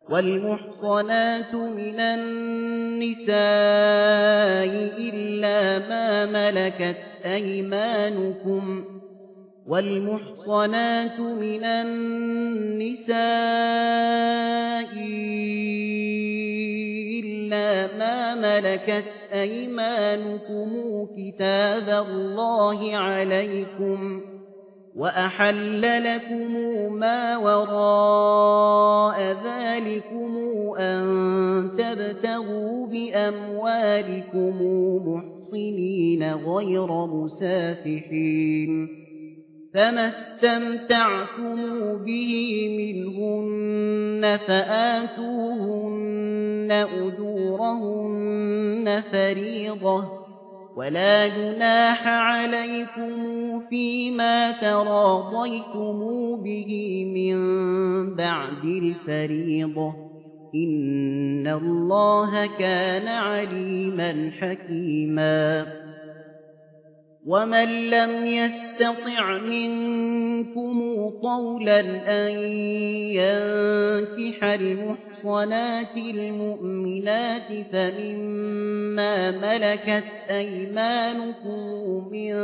والمحصنات من النساء إلا ما ملكت أيمانكم والمحصنات من النساء إلا ما ملكت أيمانكم كتاب الله عليكم وأحل لكم ما وراء ذلكم أن تبتغوا بأموالكم محصنين غير مسافحين فما استمتعتم به منهن فآتوهن أجورهن فريضة ولا جناح عليكم فيما تراضيتم به من بعد الفريضة إن الله كان عليما حكيما ومن لم يستطع منكم طولا أن ينكح المحصنات المؤمنات فمما ملكت أيمانكم من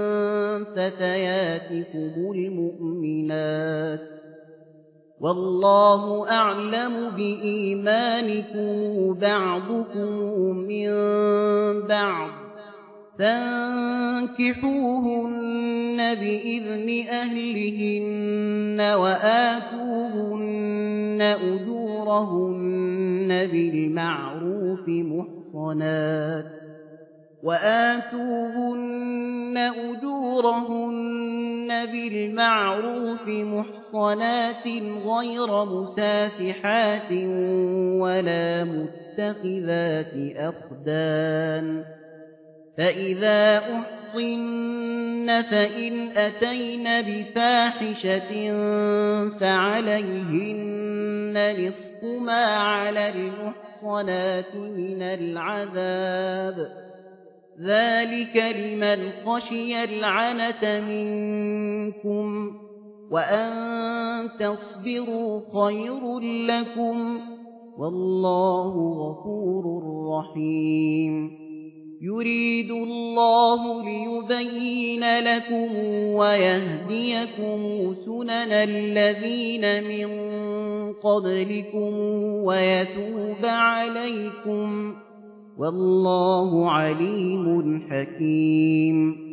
فتياتكم المؤمنات والله أعلم بإيمانكم بعضكم من بعض فانكحوهن بإذن أهلهن وآتوهن أجورهن بالمعروف محصنات غير مسافحات ولا متخذات أخدان فإذا أحصن فإن أتين بفاحشة فعليهن نصف ما على المحصنات من العذاب ذلك لمن خشي العنة منكم وأن تصبروا خير لكم والله غفور رحيم يريد الله ليبين لكم ويهديكم سنن الذين من قبلكم ويتوب عليكم والله عليم حكيم